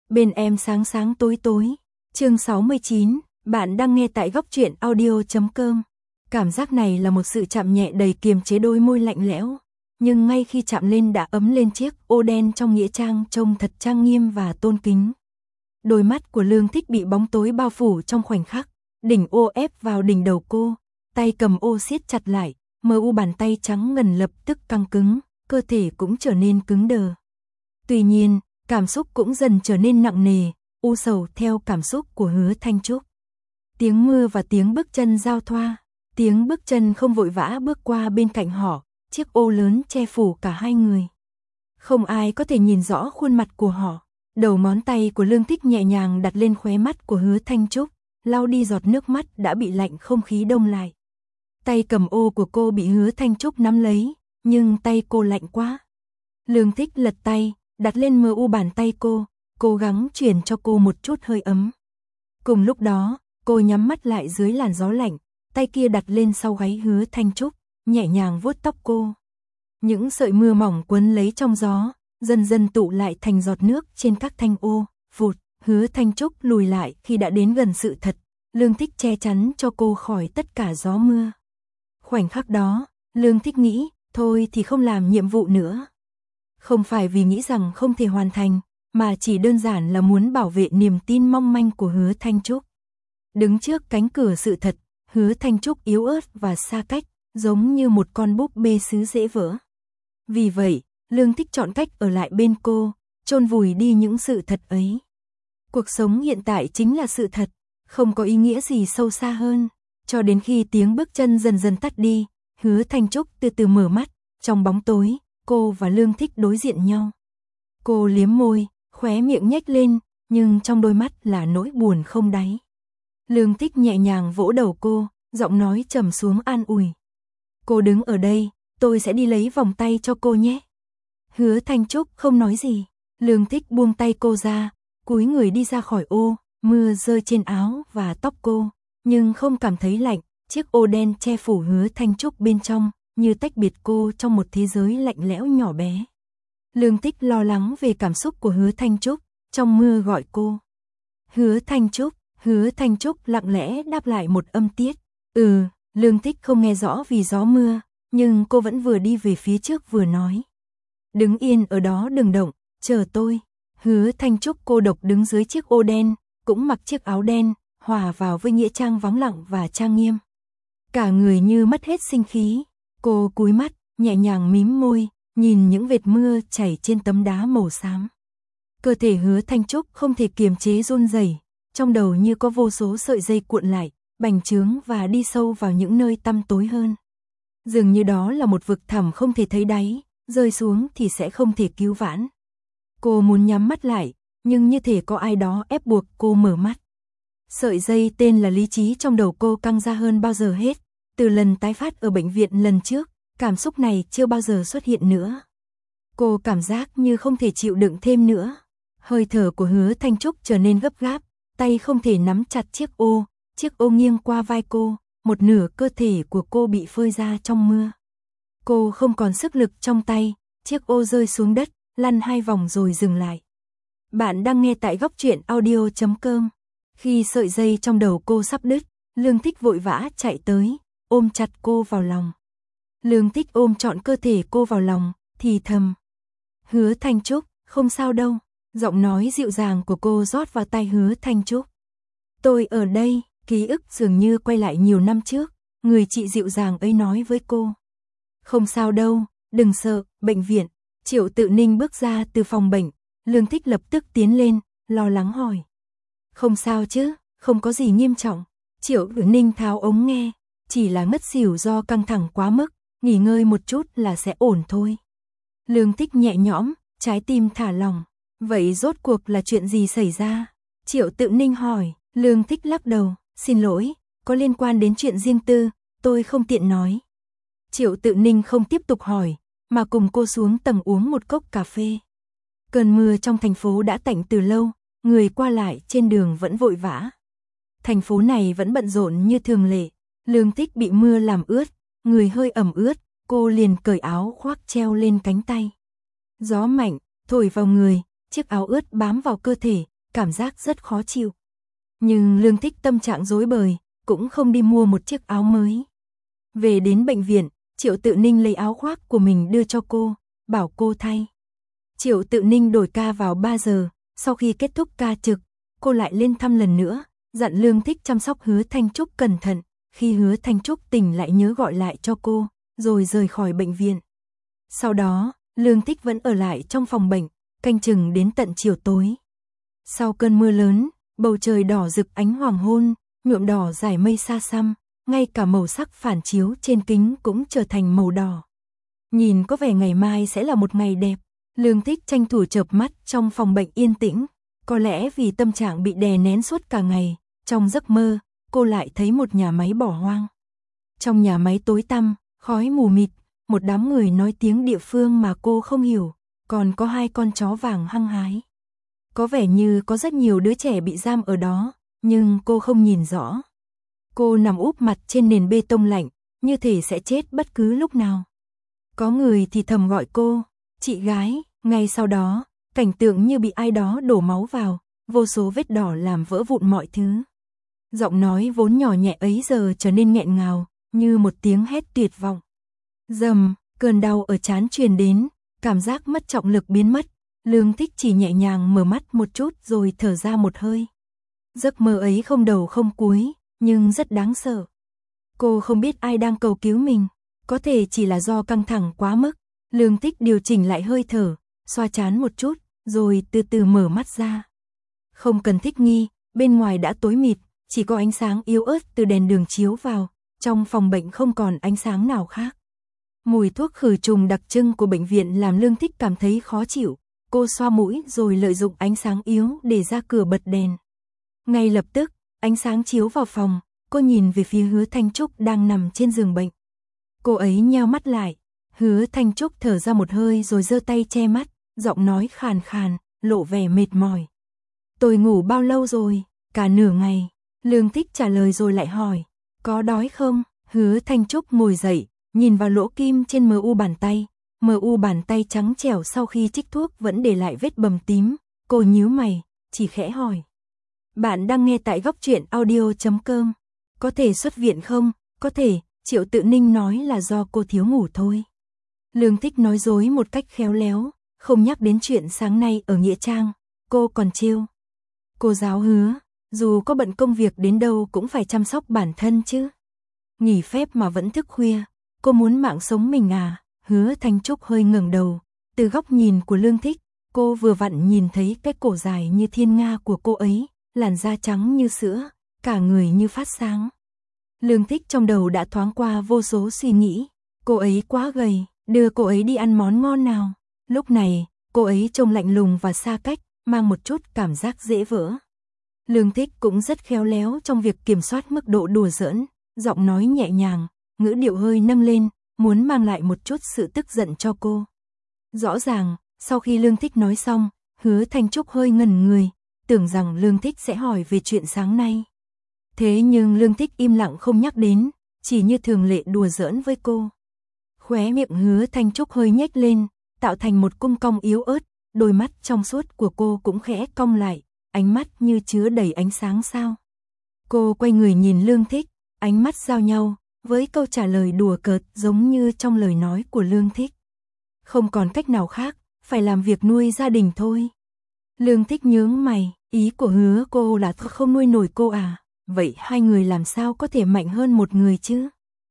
Bên em sáng sáng tối tối. Chương 69, bạn đang nghe tại góc truyện audio.com. Cảm giác này là một sự chạm nhẹ đầy kiềm chế đôi môi lạnh lẽo, nhưng ngay khi chạm lên đã ấm lên chiếc ô đen trong nghĩa trang trông thật trang nghiêm và tôn kính. Đôi mắt của Lương Thích bị bóng tối bao phủ trong khoảnh khắc, đỉnh ô ép vào đỉnh đầu cô, tay cầm ô siết chặt lại, mờ u bàn tay trắng ngần lập tức căng cứng, cơ thể cũng trở nên cứng đờ. Tuy nhiên, cảm xúc cũng dần trở nên nặng nề, u sầu theo cảm xúc của Hứa Thanh Trúc. Tiếng mưa và tiếng bước chân giao thoa, tiếng bước chân không vội vã bước qua bên cạnh họ, chiếc ô lớn che phủ cả hai người. Không ai có thể nhìn rõ khuôn mặt của họ. Đầu ngón tay của Lương Thích nhẹ nhàng đặt lên khóe mắt của Hứa Thanh Trúc, lau đi giọt nước mắt đã bị lạnh không khí đông lại. Tay cầm ô của cô bị Hứa Thanh Trúc nắm lấy, nhưng tay cô lạnh quá. Lương Thích lật tay, đặt lên mờ u bàn tay cô, cố gắng truyền cho cô một chút hơi ấm. Cùng lúc đó, cô nhắm mắt lại dưới làn gió lạnh, tay kia đặt lên sau gáy Hứa Thanh Trúc, nhẹ nhàng vuốt tóc cô. Những sợi mưa mỏng quấn lấy trong gió, dần dần tụ lại thành giọt nước trên các thanh ô, vụt. Hứa Thanh Trúc lùi lại khi đã đến gần sự thật, Lương Thích che chắn cho cô khỏi tất cả gió mưa. Khoảnh khắc đó, Lương Thích nghĩ, thôi thì không làm nhiệm vụ nữa. Không phải vì nghĩ rằng không thể hoàn thành, mà chỉ đơn giản là muốn bảo vệ niềm tin mong manh của Hứa Thanh Trúc. Đứng trước cánh cửa sự thật, Hứa Thanh Trúc yếu ớt và xa cách, giống như một con búp bê sứ dễ vỡ. Vì vậy, Lương Thích chọn cách ở lại bên cô, chôn vùi đi những sự thật ấy. Cuộc sống hiện tại chính là sự thật, không có ý nghĩa gì sâu xa hơn. Cho đến khi tiếng bước chân dần dần tắt đi, Hứa Thanh Trúc từ từ mở mắt, trong bóng tối, cô và Lương Thích đối diện nhau. Cô liếm môi, khóe miệng nhếch lên, nhưng trong đôi mắt là nỗi buồn không đáy. Lương Thích nhẹ nhàng vỗ đầu cô, giọng nói trầm xuống an ủi. Cô đứng ở đây, tôi sẽ đi lấy vòng tay cho cô nhé. Hứa Thanh Trúc không nói gì, Lương Thích buông tay cô ra, cúi người đi ra khỏi ô, mưa rơi trên áo và tóc cô, nhưng không cảm thấy lạnh, chiếc ô đen che phủ Hứa Thanh Trúc bên trong, như tách biệt cô trong một thế giới lạnh lẽo nhỏ bé. Lương Thích lo lắng về cảm xúc của Hứa Thanh Trúc, trong mưa gọi cô. Hứa Thanh Trúc lặng lẽ đáp lại một âm tiết. Lương Thích không nghe rõ vì gió mưa, nhưng cô vẫn vừa đi về phía trước vừa nói. Đứng yên ở đó đừng động, chờ tôi. Hứa Thanh Trúc cô độc đứng dưới chiếc ô đen, cũng mặc chiếc áo đen, hòa vào với nghĩa trang vắng lặng và trang nghiêm. Cả người như mất hết sinh khí, cô cúi mắt, nhẹ nhàng mím môi, nhìn những vệt mưa chảy trên tấm đá màu xám. Cơ thể Hứa Thanh Trúc không thể kiềm chế run rẩy, trong đầu như có vô số sợi dây cuộn lại, bành trướng và đi sâu vào những nơi tăm tối hơn. Dường như đó là một vực thẳm không thể thấy đáy, rơi xuống thì sẽ không thể cứu vãn. Cô muốn nhắm mắt lại, nhưng như thể có ai đó ép buộc cô mở mắt. Sợi dây tên là lý trí trong đầu cô căng ra hơn bao giờ hết. Từ lần tái phát ở bệnh viện lần trước, cảm xúc này chưa bao giờ xuất hiện nữa. Cô cảm giác như không thể chịu đựng thêm nữa. Hơi thở của Hứa Thanh Trúc trở nên gấp gáp, tay không thể nắm chặt chiếc ô nghiêng qua vai cô, một nửa cơ thể của cô bị phơi ra trong mưa. Cô không còn sức lực trong tay, chiếc ô rơi xuống đất, lăn 2 vòng rồi dừng lại. Bạn đang nghe tại góc truyện audio.com. Khi sợi dây trong đầu cô sắp đứt, Lương Thích vội vã chạy tới, ôm chặt cô vào lòng. Lương Thích ôm trọn cơ thể cô vào lòng, thì thầm. Hứa Thanh Trúc, không sao đâu. Giọng nói dịu dàng của cô rót vào tai Hứa Thanh Trúc. Tôi ở đây, ký ức dường như quay lại nhiều năm trước, người chị dịu dàng ấy nói với cô. Không sao đâu, đừng sợ, bệnh viện. Triệu Tự Ninh bước ra từ phòng bệnh, Lương Thích lập tức tiến lên, lo lắng hỏi. Không sao chứ, không có gì nghiêm trọng. Triệu Tự Ninh tháo ống nghe, chỉ là ngất xỉu do căng thẳng quá mức, nghỉ ngơi một chút là sẽ ổn thôi. Lương Thích nhẹ nhõm, trái tim thả lỏng. Vậy rốt cuộc là chuyện gì xảy ra? Triệu Tự Ninh hỏi. Lương Thích lắc đầu, xin lỗi, có liên quan đến chuyện riêng tư, tôi không tiện nói. Triệu Tự Ninh không tiếp tục hỏi, mà cùng cô xuống tầng uống một cốc cà phê. Cơn mưa trong thành phố đã tạnh từ lâu, người qua lại trên đường vẫn vội vã. Thành phố này vẫn bận rộn như thường lệ. Lương Thích bị mưa làm ướt, người hơi ẩm ướt, cô liền cởi áo khoác treo lên cánh tay. Gió mạnh, thổi vào người, chiếc áo ướt bám vào cơ thể, cảm giác rất khó chịu. Nhưng Lương Thích tâm trạng rối bời, cũng không đi mua một chiếc áo mới. Về đến bệnh viện, Triệu Tự Ninh lấy áo khoác của mình đưa cho cô, bảo cô thay. Triệu Tự Ninh đổi ca vào 3 giờ, sau khi kết thúc ca trực, cô lại lên thăm lần nữa, dặn Lương Thích chăm sóc Hứa Thanh Trúc cẩn thận, khi Hứa Thanh Trúc tỉnh lại nhớ gọi lại cho cô, rồi rời khỏi bệnh viện. Sau đó, Lương Thích vẫn ở lại trong phòng bệnh, canh chừng đến tận chiều tối. Sau cơn mưa lớn, bầu trời đỏ rực ánh hoàng hôn, nhuộm đỏ dải mây xa xăm, ngay cả màu sắc phản chiếu trên kính cũng trở thành màu đỏ. Nhìn có vẻ ngày mai sẽ là một ngày đẹp, Lương Thích tranh thủ chợp mắt trong phòng bệnh yên tĩnh, có lẽ vì tâm trạng bị đè nén suốt cả ngày, trong giấc mơ, cô lại thấy một nhà máy bỏ hoang. Trong nhà máy tối tăm, khói mù mịt, một đám người nói tiếng địa phương mà cô không hiểu, còn có 2 con chó vàng hăng hái. Có vẻ như có rất nhiều đứa trẻ bị giam ở đó, nhưng cô không nhìn rõ. Cô nằm úp mặt trên nền bê tông lạnh, như thể sẽ chết bất cứ lúc nào. Có người thì thầm gọi cô, chị gái, ngay sau đó, cảnh tượng như bị ai đó đổ máu vào, vô số vết đỏ làm vỡ vụn mọi thứ. Giọng nói vốn nhỏ nhẹ ấy giờ trở nên nghẹn ngào, như một tiếng hét tuyệt vọng. Rầm, cơn đau ở trán truyền đến, cảm giác mất trọng lực biến mất, Lương Thích chỉ nhẹ nhàng mở mắt một chút rồi thở ra một hơi. Giấc mơ ấy không đầu không cuối, nhưng rất đáng sợ. Cô không biết ai đang cầu cứu mình, có thể chỉ là do căng thẳng quá mức. Lương Thích điều chỉnh lại hơi thở, xoa trán một chút, rồi từ từ mở mắt ra. Không cần thích nghi, bên ngoài đã tối mịt, chỉ có ánh sáng yếu ớt từ đèn đường chiếu vào, trong phòng bệnh không còn ánh sáng nào khác. Mùi thuốc khử trùng đặc trưng của bệnh viện làm Lương Thích cảm thấy khó chịu, cô xoa mũi rồi lợi dụng ánh sáng yếu để ra cửa bật đèn. Ngay lập tức, ánh sáng chiếu vào phòng, cô nhìn về phía Hứa Thanh Trúc đang nằm trên giường bệnh. Cô ấy nheo mắt lại, Hứa Thanh Trúc thở ra một hơi rồi giơ tay che mắt, giọng nói khàn khàn, lộ vẻ mệt mỏi. Tôi ngủ bao lâu rồi? Cả nửa ngày. Lương Thích trả lời rồi lại hỏi, có đói không? Hứa Thanh Trúc ngồi dậy, nhìn vào lỗ kim trên MU bàn tay. MU bàn tay trắng trẻo sau khi chích thuốc vẫn để lại vết bầm tím. Cô nhíu mày, chỉ khẽ hỏi. Bạn đang nghe tại góc truyện audio.com. Có thể xuất viện không? Có thể, Triệu Tự Ninh nói là do cô thiếu ngủ thôi. Lương Thích nói dối một cách khéo léo, không nhắc đến chuyện sáng nay ở Nghĩa Trang. Cô còn trêu. Cô giáo Hứa, dù có bận công việc đến đâu cũng phải chăm sóc bản thân chứ. Nghỉ phép mà vẫn thức khuya, cô muốn mạng sống mình à? Hứa Thanh Trúc hơi ngẩng đầu, từ góc nhìn của Lương Thích, cô vừa vặn nhìn thấy cái cổ dài như thiên nga của cô ấy, làn da trắng như sữa, cả người như phát sáng. Lương Thích trong đầu đã thoáng qua vô số suy nghĩ, cô ấy quá gầy, đưa cô ấy đi ăn món ngon nào. Lúc này, cô ấy trông lạnh lùng và xa cách, mang một chút cảm giác dễ vỡ. Lương Thích cũng rất khéo léo trong việc kiểm soát mức độ đùa giỡn, giọng nói nhẹ nhàng, ngữ điệu hơi nâng lên, muốn mang lại một chút sự tức giận cho cô. Rõ ràng, sau khi Lương Thích nói xong, Hứa Thanh Trúc hơi ngẩn người, tưởng rằng Lương Thích sẽ hỏi về chuyện sáng nay. Thế nhưng Lương Thích im lặng không nhắc đến, chỉ như thường lệ đùa giỡn với cô. Khóe miệng Hứa Thanh Trúc hơi nhếch lên, tạo thành một cung cong yếu ớt, đôi mắt trong suốt của cô cũng khẽ cong lại, ánh mắt như chứa đầy ánh sáng sao. Cô quay người nhìn Lương Thích, ánh mắt giao nhau, với câu trả lời đùa cợt giống như trong lời nói của Lương Thích. Không còn cách nào khác, phải làm việc nuôi gia đình thôi. Lương Thích nhướng mày, ý của Hứa cô là không nuôi nổi cô à? Vậy 2 người làm sao có thể mạnh hơn một người chứ?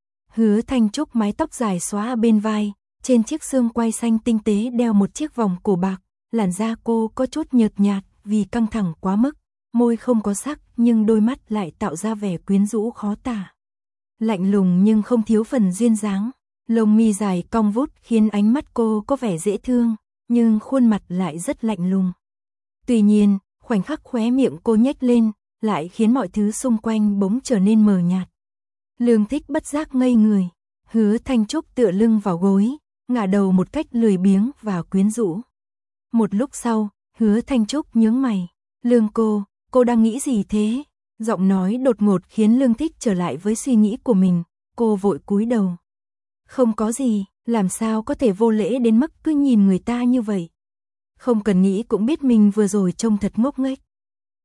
Hứa Thanh Trúc mái tóc dài xóa bên vai, trên chiếc xương quai xanh tinh tế đeo một chiếc vòng cổ bạc, làn da cô có chút nhợt nhạt vì căng thẳng quá mức, môi không có sắc nhưng đôi mắt lại tạo ra vẻ quyến rũ khó tả. Lạnh lùng nhưng không thiếu phần duyên dáng, lông mi dài cong vút khiến ánh mắt cô có vẻ dễ thương, nhưng khuôn mặt lại rất lạnh lùng. Tuy nhiên, khoảnh khắc khóe miệng cô nhếch lên, lại khiến mọi thứ xung quanh bỗng trở nên mờ nhạt. Lương Thích bất giác ngây người, Hứa Thanh Trúc tựa lưng vào gối, ngả đầu một cách lười biếng và quyến rũ. Một lúc sau, Hứa Thanh Trúc nhướng mày, Lương cô đang nghĩ gì thế? Giọng nói đột ngột khiến Lương Thích trở lại với suy nghĩ của mình, cô vội cúi đầu. Không có gì, làm sao có thể vô lễ đến mức cứ nhìn người ta như vậy. Không cần nghĩ cũng biết mình vừa rồi trông thật ngốc nghếch.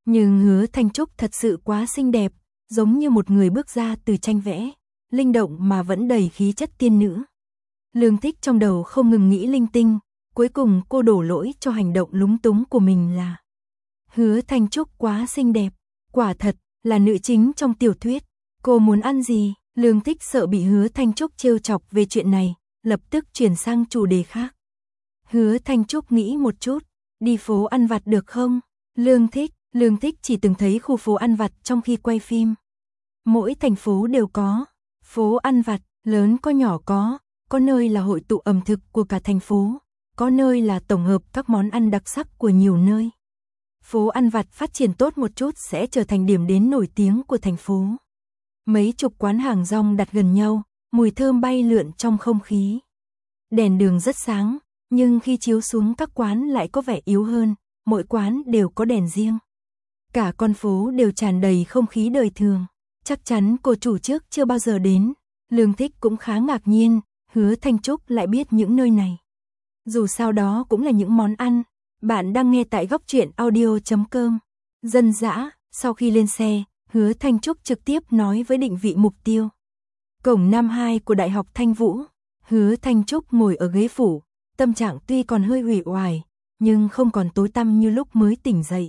Nhưng Hứa Thanh Trúc thật sự quá xinh đẹp, giống như một người bước ra từ tranh vẽ, linh động mà vẫn đầy khí chất tiên nữ. Lương Thích trong đầu không ngừng nghĩ linh tinh, cuối cùng cô đổ lỗi cho hành động lúng túng của mình là Hứa Thanh Trúc quá xinh đẹp, quả thật là nữ chính trong tiểu thuyết. Cô muốn ăn gì? Lương Thích sợ bị Hứa Thanh Trúc trêu chọc về chuyện này, lập tức chuyển sang chủ đề khác. Hứa Thanh Trúc nghĩ một chút, đi phố ăn vặt được không? Lương Thích chỉ từng thấy khu phố ăn vặt trong khi quay phim. Mỗi thành phố đều có phố ăn vặt, lớn có nhỏ có nơi là hội tụ ẩm thực của cả thành phố, có nơi là tổng hợp các món ăn đặc sắc của nhiều nơi. Phố ăn vặt phát triển tốt một chút sẽ trở thành điểm đến nổi tiếng của thành phố. Mấy chục quán hàng rong đặt gần nhau, mùi thơm bay lượn trong không khí. Đèn đường rất sáng, nhưng khi chiếu xuống các quán lại có vẻ yếu hơn, mỗi quán đều có đèn riêng. Cả con phố đều tràn đầy không khí đời thường. Chắc chắn cô chủ trước chưa bao giờ đến. Lương Thích cũng khá ngạc nhiên, Hứa Thanh Trúc lại biết những nơi này. Dù sao đó cũng là những món ăn. Bạn đang nghe tại góc truyện audio.com. Dân dã, sau khi lên xe, Hứa Thanh Trúc trực tiếp nói với định vị mục tiêu. Cổng năm 2 của Đại học Thanh Vũ. Hứa Thanh Trúc ngồi ở ghế phủ, tâm trạng tuy còn hơi uể oải, nhưng không còn tối tăm như lúc mới tỉnh dậy.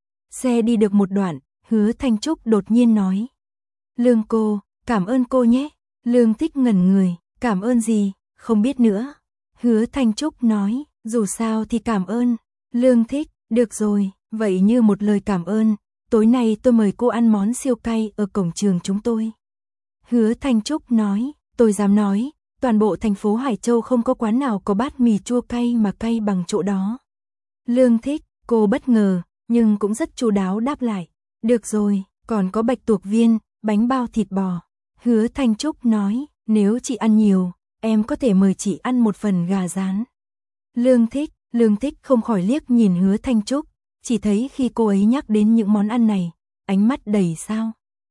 Xe đi được một đoạn, Hứa Thanh Trúc đột nhiên nói. Lương cô, cảm ơn cô nhé. Lương Thích ngẩn người, cảm ơn gì, không biết nữa. Hứa Thanh Trúc nói, dù sao thì cảm ơn. Lương Thích, được rồi, vậy như một lời cảm ơn, tối nay tôi mời cô ăn món siêu cay ở cổng trường chúng tôi. Hứa Thanh Trúc nói, tôi dám nói, toàn bộ thành phố Hải Châu không có quán nào có bát mì chua cay mà cay bằng chỗ đó. Lương Thích, cô bất ngờ, nhưng cũng rất chu đáo đáp lại. Được rồi, còn có bạch tuộc viên, bánh bao thịt bò. Hứa Thanh Trúc nói, nếu chị ăn nhiều, em có thể mời chị ăn một phần gà rán. Lương Thích không khỏi liếc nhìn Hứa Thanh Trúc, chỉ thấy khi cô ấy nhắc đến những món ăn này, ánh mắt đầy sao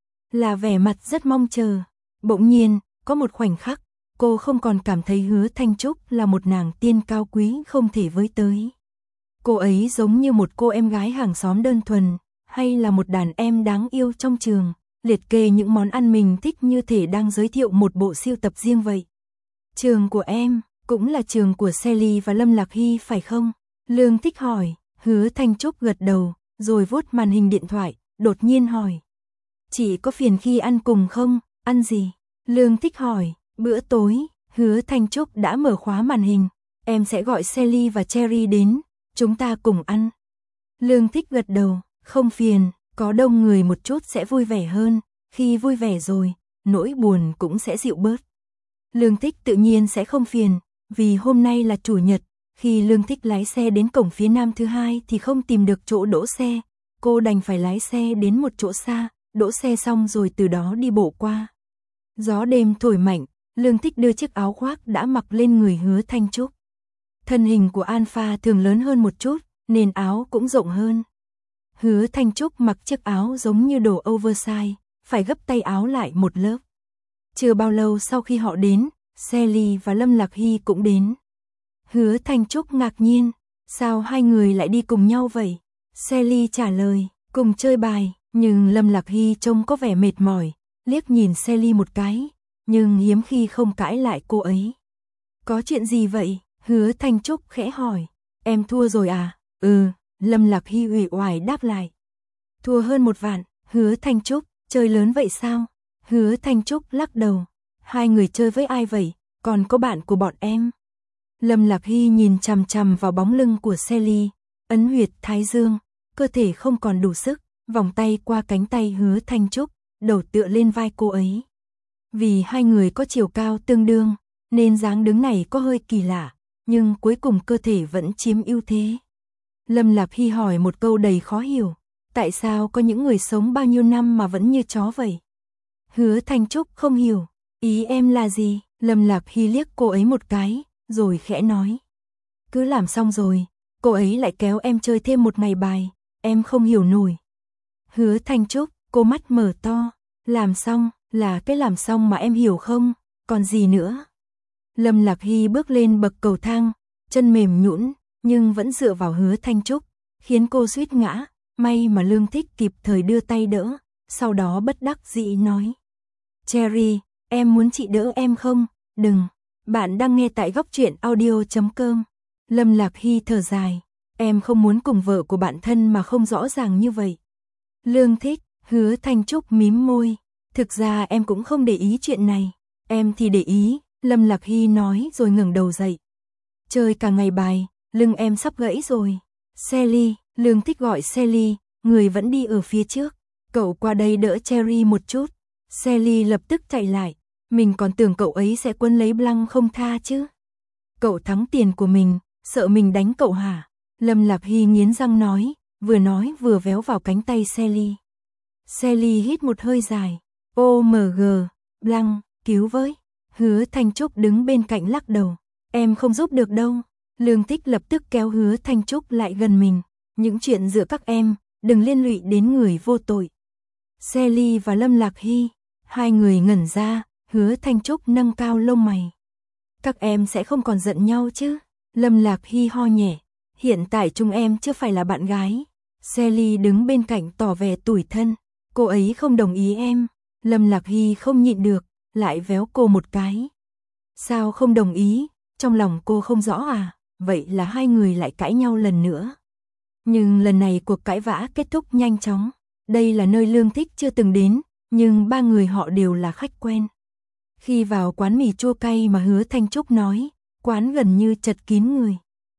là vẻ mặt rất mong chờ. Bỗng nhiên, có một khoảnh khắc, cô không còn cảm thấy Hứa Thanh Trúc là một nàng tiên cao quý không thể với tới. Cô ấy giống như một cô em gái hàng xóm đơn thuần, hay là một đàn em đáng yêu trong trường, liệt kê những món ăn mình thích như thể đang giới thiệu một bộ sưu tập riêng vậy. Trường của em, cũng là trường của Sally và Lâm Lạc Hy phải không? Lương Thích hỏi. Hứa Thanh Trúc gật đầu, rồi vuốt màn hình điện thoại, đột nhiên hỏi. Chị có phiền khi ăn cùng không? Ăn gì? Lương Thích hỏi. Bữa tối. Hứa Thanh Trúc đã mở khóa màn hình. Em sẽ gọi Sally và Cherry đến, chúng ta cùng ăn. Lương Thích gật đầu, không phiền, có đông người một chút sẽ vui vẻ hơn, khi vui vẻ rồi, nỗi buồn cũng sẽ dịu bớt. Lương Thích tự nhiên sẽ không phiền, vì hôm nay là chủ nhật, khi Lương Thích lái xe đến cổng phía nam thứ hai thì không tìm được chỗ đỗ xe, cô đành phải lái xe đến một chỗ xa, đỗ xe xong rồi từ đó đi bộ qua. Gió đêm thổi mạnh, Lương Thích đưa chiếc áo khoác đã mặc lên người Hứa Thanh Trúc. Thân hình của Alpha thường lớn hơn một chút, nên áo cũng rộng hơn. Hứa Thanh Trúc mặc chiếc áo giống như đồ oversize, phải gấp tay áo lại một lớp. Chưa bao lâu sau khi họ đến, Sally và Lâm Lạc Hy cũng đến. Hứa Thanh Trúc ngạc nhiên, sao hai người lại đi cùng nhau vậy? Sally trả lời, cùng chơi bài, nhưng Lâm Lạc Hy trông có vẻ mệt mỏi, liếc nhìn Sally một cái, nhưng hiếm khi không cãi lại cô ấy. Có chuyện gì vậy? Hứa Thanh Trúc khẽ hỏi. Em thua rồi à? Ừ, Lâm Lạc Hy uể oải đáp lại. Thua hơn 1 vạn. Hứa Thanh Trúc, chơi lớn vậy sao? Hứa Thanh Trúc lắc đầu. Hai người chơi với ai vậy? Còn có bạn của bọn em. Lâm Lạc Hy nhìn chằm chằm vào bóng lưng của Sally, ấn huyệt thái dương, cơ thể không còn đủ sức, vòng tay qua cánh tay Hứa Thanh Trúc, đầu tựa lên vai cô ấy. Vì hai người có chiều cao tương đương, nên dáng đứng này có hơi kỳ lạ, nhưng cuối cùng cơ thể vẫn chiếm ưu thế. Lâm Lạc Hy hỏi một câu đầy khó hiểu, tại sao có những người sống bao nhiêu năm mà vẫn như chó vậy? Hứa Thanh Trúc không hiểu, ý em là gì? Lâm Lạc Hy liếc cô ấy một cái, rồi khẽ nói. Cứ làm xong rồi, cô ấy lại kéo em chơi thêm một ngày bài, em không hiểu nổi. Hứa Thanh Trúc, cô mắt mở to, làm xong, là cái làm xong mà em hiểu không, còn gì nữa? Lâm Lạc Hy bước lên bậc cầu thang, chân mềm nhũn nhưng vẫn dựa vào Hứa Thanh Trúc, khiến cô suýt ngã, may mà Lương Thích kịp thời đưa tay đỡ, sau đó bất đắc dĩ nói. Cherry, em muốn chị đỡ em không? Đừng, bạn đang nghe tại góc truyện audio.com. Lâm Lạc Hy thở dài, em không muốn cùng vợ của bạn thân mà không rõ ràng như vậy. Lương Thích, Hứa Thanh Trúc mím môi, thực ra em cũng không để ý chuyện này, em thì để ý, Lâm Lạc Hy nói rồi ngẩng đầu dậy. Chơi cả ngày bài, lưng em sắp gãy rồi. Sally, Lương Thích gọi Sally, người vẫn đi ở phía trước, cậu qua đây đỡ Cherry một chút. Sally lập tức chạy lại, mình còn tưởng cậu ấy sẽ quấn lấy Blanc không tha chứ. Cậu thắng tiền của mình, sợ mình đánh cậu hả? Lâm Lạc Hy nghiến răng nói vừa véo vào cánh tay Sally. Sally hít một hơi dài, OMG, Blanc, cứu với. Hứa Thanh Trúc đứng bên cạnh lắc đầu, em không giúp được đâu. Lương Thích lập tức kéo Hứa Thanh Trúc lại gần mình, những chuyện giữa các em, đừng liên lụy đến người vô tội. Sally và Lâm Lạc Hy, hai người ngẩn ra, Hứa Thanh Trúc nâng cao lông mày. Các em sẽ không còn giận nhau chứ? Lâm Lạc Hy ho nhẹ, hiện tại chúng em chưa phải là bạn gái. Sally đứng bên cạnh tỏ vẻ tủi thân, cô ấy không đồng ý em. Lâm Lạc Hy không nhịn được, lại véo cô một cái. Sao không đồng ý? Trong lòng cô không rõ à? Vậy là hai người lại cãi nhau lần nữa. Nhưng lần này cuộc cãi vã kết thúc nhanh chóng. Đây là nơi Lương Thích chưa từng đến, nhưng ba người họ đều là khách quen. Khi vào quán mì chua cay mà Hứa Thanh Trúc nói, quán gần như chật kín người.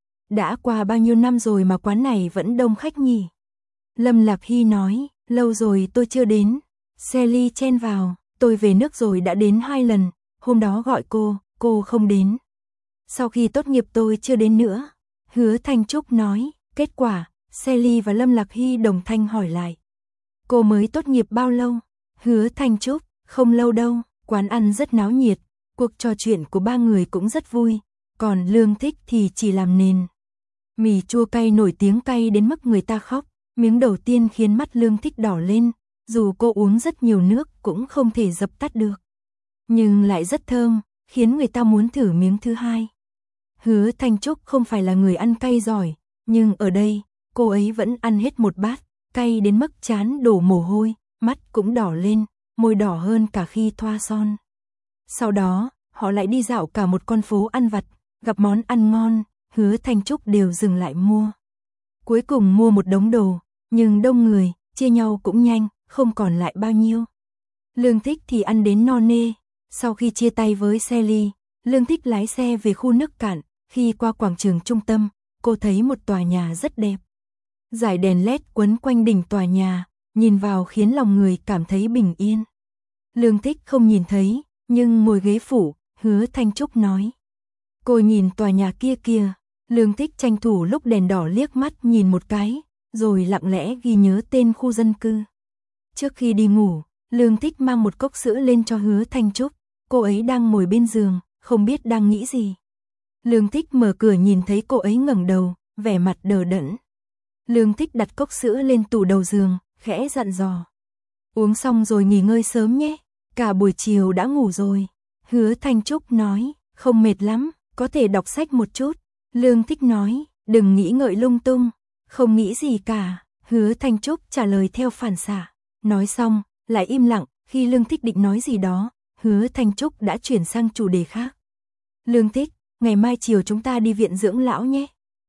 Đã qua bao nhiêu năm rồi mà quán này vẫn đông khách nhỉ? Lâm Lạc Hy nói, lâu rồi tôi chưa đến. Sally chen vào, tôi về nước rồi đã đến 2 lần, hôm đó gọi cô không đến. Sau khi tốt nghiệp tôi chưa đến nữa. Hứa Thanh Trúc nói, kết quả, Sally và Lâm Lạc Hy đồng thanh hỏi lại. Cô mới tốt nghiệp bao lâu? Hứa Thanh Trúc, không lâu đâu, quán ăn rất náo nhiệt, cuộc trò chuyện của ba người cũng rất vui, còn Lương Thích thì chỉ làm nền. Mì chua cay nổi tiếng cay đến mức người ta khóc, miếng đầu tiên khiến mắt Lương Thích đỏ lên, dù cô uống rất nhiều nước cũng không thể dập tắt được. Nhưng lại rất thơm, khiến người ta muốn thử miếng thứ hai. Hứa Thanh Trúc không phải là người ăn cay giỏi, nhưng ở đây, cô ấy vẫn ăn hết một bát, cay đến mức trán đổ mồ hôi, mắt cũng đỏ lên, môi đỏ hơn cả khi thoa son. Sau đó, họ lại đi dạo cả một con phố ăn vặt, gặp món ăn ngon, Hứa Thanh Trúc đều dừng lại mua. Cuối cùng mua một đống đồ, nhưng đông người, chia nhau cũng nhanh, không còn lại bao nhiêu. Lương Thích thì ăn đến no nê, sau khi chia tay với Sally, Lương Thích lái xe về khu nước cạn, khi qua quảng trường trung tâm, cô thấy một tòa nhà rất đẹp. Dải đèn LED quấn quanh đỉnh tòa nhà, nhìn vào khiến lòng người cảm thấy bình yên. Lương Thích không nhìn thấy, nhưng ngồi ghế phủ, Hứa Thanh Trúc nói. Cô nhìn tòa nhà kia kìa. Lương Thích tranh thủ lúc đèn đỏ liếc mắt nhìn một cái, rồi lặng lẽ ghi nhớ tên khu dân cư. Trước khi đi ngủ, Lương Thích mang một cốc sữa lên cho Hứa Thanh Trúc, cô ấy đang ngồi bên giường, không biết đang nghĩ gì. Lương Thích mở cửa nhìn thấy cô ấy ngẩng đầu, vẻ mặt đờ đẫn. Lương Thích đặt cốc sữa lên tủ đầu giường, khẽ dặn dò. Uống xong rồi nghỉ ngơi sớm nhé, cả buổi chiều đã ngủ rồi. Hứa Thanh Trúc nói, không mệt lắm, có thể đọc sách một chút. Lương Thích nói, đừng nghĩ ngợi lung tung, không nghĩ gì cả. Hứa Thanh Trúc trả lời theo phản xạ. Nói xong, lại im lặng, khi Lương Thích định nói gì đó, Hứa Thanh Trúc đã chuyển sang chủ đề khác. Lương Thích, ngày mai chiều chúng ta đi viện dưỡng lão nhé.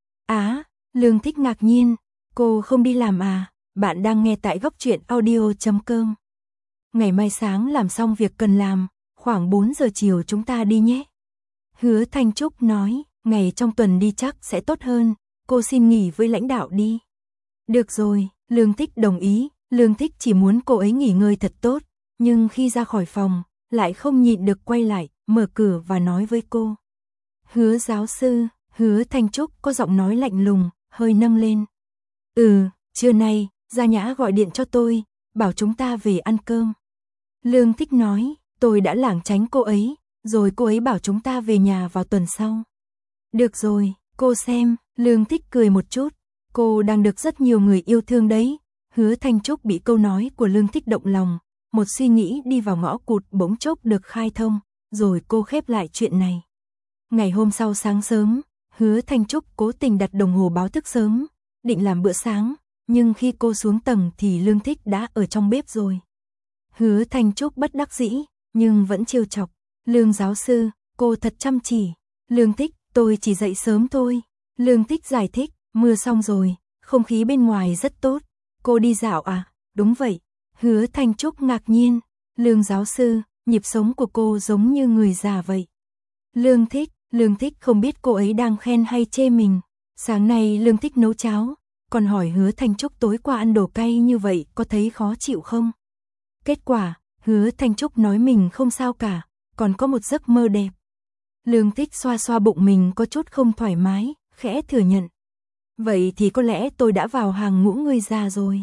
Lương Thích ngạc nhiên, cô không đi làm à? Bạn đang nghe tại góc truyện audio.com. Ngày mai sáng làm xong việc cần làm, khoảng 4 giờ chiều chúng ta đi nhé. Hứa Thanh Trúc nói, ngày trong tuần đi chắc sẽ tốt hơn, cô xin nghỉ với lãnh đạo đi. Được rồi, Lương Thích đồng ý, Lương Thích chỉ muốn cô ấy nghỉ ngơi thật tốt, nhưng khi ra khỏi phòng, lại không nhịn được quay lại, mở cửa và nói với cô. Hứa giáo sư, Hứa Thanh Trúc có giọng nói lạnh lùng, hơi nâng lên. Trưa nay, Gia Nhã gọi điện cho tôi, bảo chúng ta về ăn cơm. Lương Thích nói, tôi đã lảng tránh cô ấy, rồi cô ấy bảo chúng ta về nhà vào tuần sau. Được rồi, cô xem, Lương Thích cười một chút, cô đang được rất nhiều người yêu thương đấy. Hứa Thanh Trúc bị câu nói của Lương Thích động lòng, một suy nghĩ đi vào ngõ cụt bỗng chốc được khai thông, rồi cô khép lại chuyện này. Ngày hôm sau sáng sớm, Hứa Thanh Trúc cố tình đặt đồng hồ báo thức sớm, định làm bữa sáng, nhưng khi cô xuống tầng thì Lương Thích đã ở trong bếp rồi. Hứa Thanh Trúc bất đắc dĩ, nhưng vẫn trêu chọc. Lương giáo sư, cô thật chăm chỉ. Lương Thích, tôi chỉ dậy sớm thôi. Lương Thích giải thích, mưa xong rồi, không khí bên ngoài rất tốt. Cô đi dạo à? Đúng vậy. Hứa Thanh Trúc ngạc nhiên. Lương giáo sư, nhịp sống của cô giống như người già vậy. Lương Thích không biết cô ấy đang khen hay chê mình. Sáng nay Lương Thích nấu cháo, còn hỏi Hứa Thanh Trúc tối qua ăn đồ cay như vậy có thấy khó chịu không? Kết quả, Hứa Thanh Trúc nói mình không sao cả, còn có một giấc mơ đẹp. Lương Thích xoa xoa bụng mình có chút không thoải mái, khẽ thừa nhận. Vậy thì có lẽ tôi đã vào hàng ngũ người già rồi.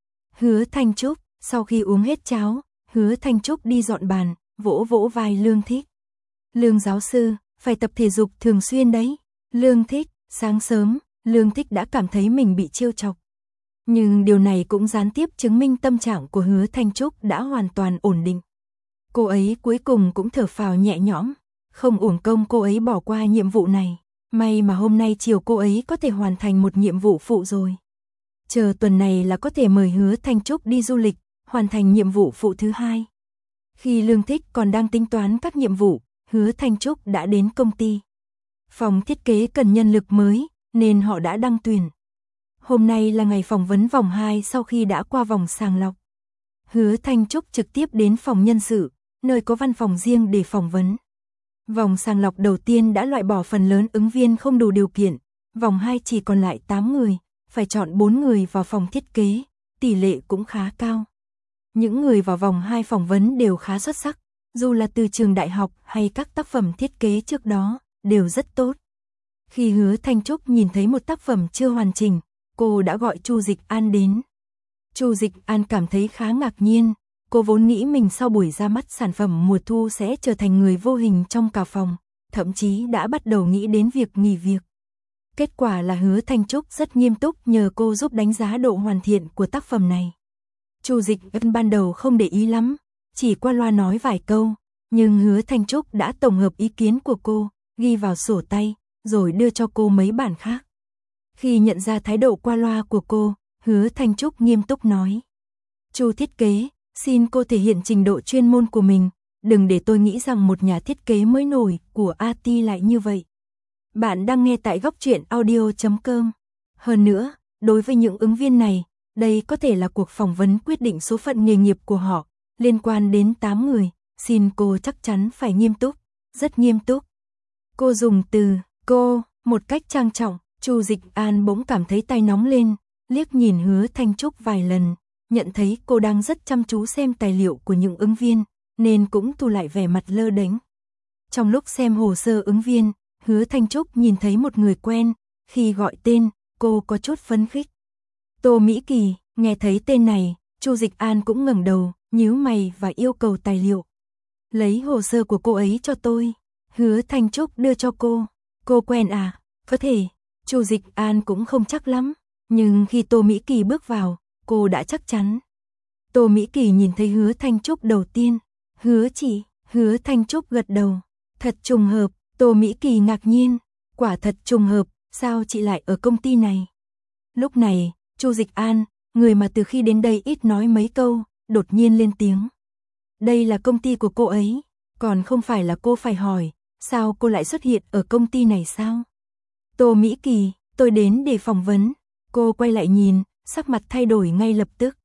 Hứa Thanh Trúc, sau khi uống hết cháo, Hứa Thanh Trúc đi dọn bàn, vỗ vỗ vai Lương Thích. Lương giáo sư, phải tập thể dục thường xuyên đấy. Lương Thích, sáng sớm, Lương Thích đã cảm thấy mình bị trêu chọc. Nhưng điều này cũng gián tiếp chứng minh tâm trạng của Hứa Thanh Trúc đã hoàn toàn ổn định. Cô ấy cuối cùng cũng thở phào nhẹ nhõm, không uổng công cô ấy bỏ qua nhiệm vụ này. May mà hôm nay chiều cô ấy có thể hoàn thành một nhiệm vụ phụ rồi. Chờ tuần này là có thể mời Hứa Thanh Trúc đi du lịch, hoàn thành nhiệm vụ phụ thứ 2. Khi Lương Thích còn đang tính toán các nhiệm vụ, Hứa Thanh Trúc đã đến công ty. Phòng thiết kế cần nhân lực mới, nên họ đã đăng tuyển. Hôm nay là ngày phỏng vấn vòng 2 sau khi đã qua vòng sàng lọc. Hứa Thanh Trúc trực tiếp đến phòng nhân sự, nơi có văn phòng riêng để phỏng vấn. Vòng sàng lọc đầu tiên đã loại bỏ phần lớn ứng viên không đủ điều kiện, vòng 2 chỉ còn lại 8 người, phải chọn 4 người vào phòng thiết kế, tỷ lệ cũng khá cao. Những người vào vòng 2 phỏng vấn đều khá xuất sắc, dù là từ trường đại học hay các tác phẩm thiết kế trước đó, đều rất tốt. Khi Hứa Thanh Trúc nhìn thấy một tác phẩm chưa hoàn chỉnh, cô đã gọi Chu Dịch An đến. Chu Dịch An cảm thấy khá ngạc nhiên, cô vốn nghĩ mình sau buổi ra mắt sản phẩm mùa thu sẽ trở thành người vô hình trong cả phòng, thậm chí đã bắt đầu nghĩ đến việc nghỉ việc. Kết quả là Hứa Thanh Trúc rất nghiêm túc nhờ cô giúp đánh giá độ hoàn thiện của tác phẩm này. Chu Dịch An ban đầu không để ý lắm, chỉ qua loa nói vài câu, nhưng Hứa Thanh Trúc đã tổng hợp ý kiến của cô, ghi vào sổ tay, rồi đưa cho cô mấy bản khác. Khi nhận ra thái độ qua loa của cô, Hứa Thanh Trúc nghiêm túc nói. Chu thiết kế, xin cô thể hiện trình độ chuyên môn của mình, đừng để tôi nghĩ rằng một nhà thiết kế mới nổi của AT lại như vậy. Bạn đang nghe tại góc truyện audio.com. Hơn nữa, đối với những ứng viên này, đây có thể là cuộc phỏng vấn quyết định số phận nghề nghiệp của họ, liên quan đến 8 người, xin cô chắc chắn phải nghiêm túc, rất nghiêm túc. Cô dùng từ cô một cách trang trọng. Chu Dịch An bỗng cảm thấy tay nóng lên, liếc nhìn Hứa Thanh Trúc vài lần, nhận thấy cô đang rất chăm chú xem tài liệu của những ứng viên, nên cũng thu lại vẻ mặt lơ đễnh. Trong lúc xem hồ sơ ứng viên, Hứa Thanh Trúc nhìn thấy một người quen, khi gọi tên, cô có chút phấn khích. Tô Mỹ Kỳ, nghe thấy tên này, Chu Dịch An cũng ngẩng đầu, nhíu mày và yêu cầu tài liệu. Lấy hồ sơ của cô ấy cho tôi. Hứa Thanh Trúc đưa cho cô. Cô quen à? Có thể. Chu Dịch An cũng không chắc lắm, nhưng khi Tô Mỹ Kỳ bước vào, cô đã chắc chắn. Tô Mỹ Kỳ nhìn thấy Hứa Thanh Trúc đầu tiên. Hứa chị, Hứa Thanh Trúc gật đầu. Thật trùng hợp, Tô Mỹ Kỳ ngạc nhiên. Quả thật trùng hợp, sao chị lại ở công ty này? Lúc này, Chu Dịch An, người mà từ khi đến đây ít nói mấy câu, đột nhiên lên tiếng. Đây là công ty của cô ấy, còn không phải là cô phải hỏi, sao cô lại xuất hiện ở công ty này sao? Tô Mỹ Kỳ, tôi đến để phỏng vấn. Cô quay lại nhìn, sắc mặt thay đổi ngay lập tức.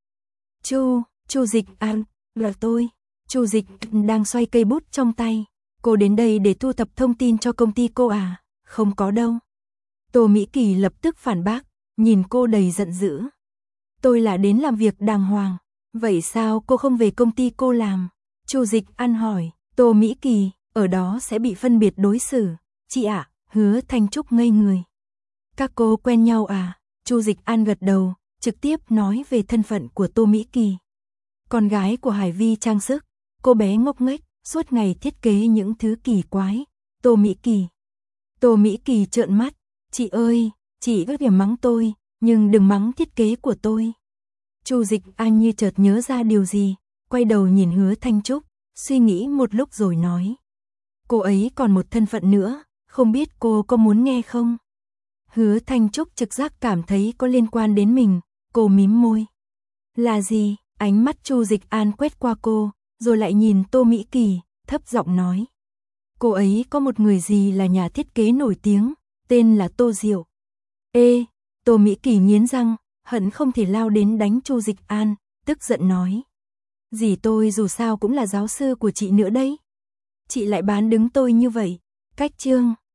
Chu Dịch An, là tôi. Chu Dịch đang xoay cây bút trong tay. Cô đến đây để thu thập thông tin cho công ty cô à? Không có đâu. Tô Mỹ Kỳ lập tức phản bác, nhìn cô đầy giận dữ. Tôi là đến làm việc đàng hoàng. Vậy sao cô không về công ty cô làm? Chu Dịch An hỏi. Tô Mỹ Kỳ, ở đó sẽ bị phân biệt đối xử. Chị ạ. Hứa Thanh Trúc ngây người. Các cô quen nhau à? Chu Dịch An gật đầu, trực tiếp nói về thân phận của Tô Mỹ Kỳ. Con gái của Hải Vi trang sức, cô bé ngốc nghếch, suốt ngày thiết kế những thứ kỳ quái. Tô Mỹ Kỳ trợn mắt. Chị ơi, chị có thể mắng tôi, nhưng đừng mắng thiết kế của tôi. Chu Dịch An như chợt nhớ ra điều gì, quay đầu nhìn Hứa Thanh Trúc, suy nghĩ một lúc rồi nói. Cô ấy còn một thân phận nữa. Không biết cô có muốn nghe không? Hứa Thanh Trúc trực giác cảm thấy có liên quan đến mình, Cô mím môi. Là gì? Ánh mắt Chu Dịch An quét qua cô, rồi lại nhìn Tô Mỹ Kỳ, thấp giọng nói. Cô ấy có một người gì là nhà thiết kế nổi tiếng, tên là Tô Diệu. Ê, Tô Mỹ Kỳ nghiến răng, hận không thể lao đến đánh Chu Dịch An, tức giận nói. Dì tôi dù sao cũng là giáo sư của chị nữa đấy. Chị lại bán đứng tôi như vậy. Cách chương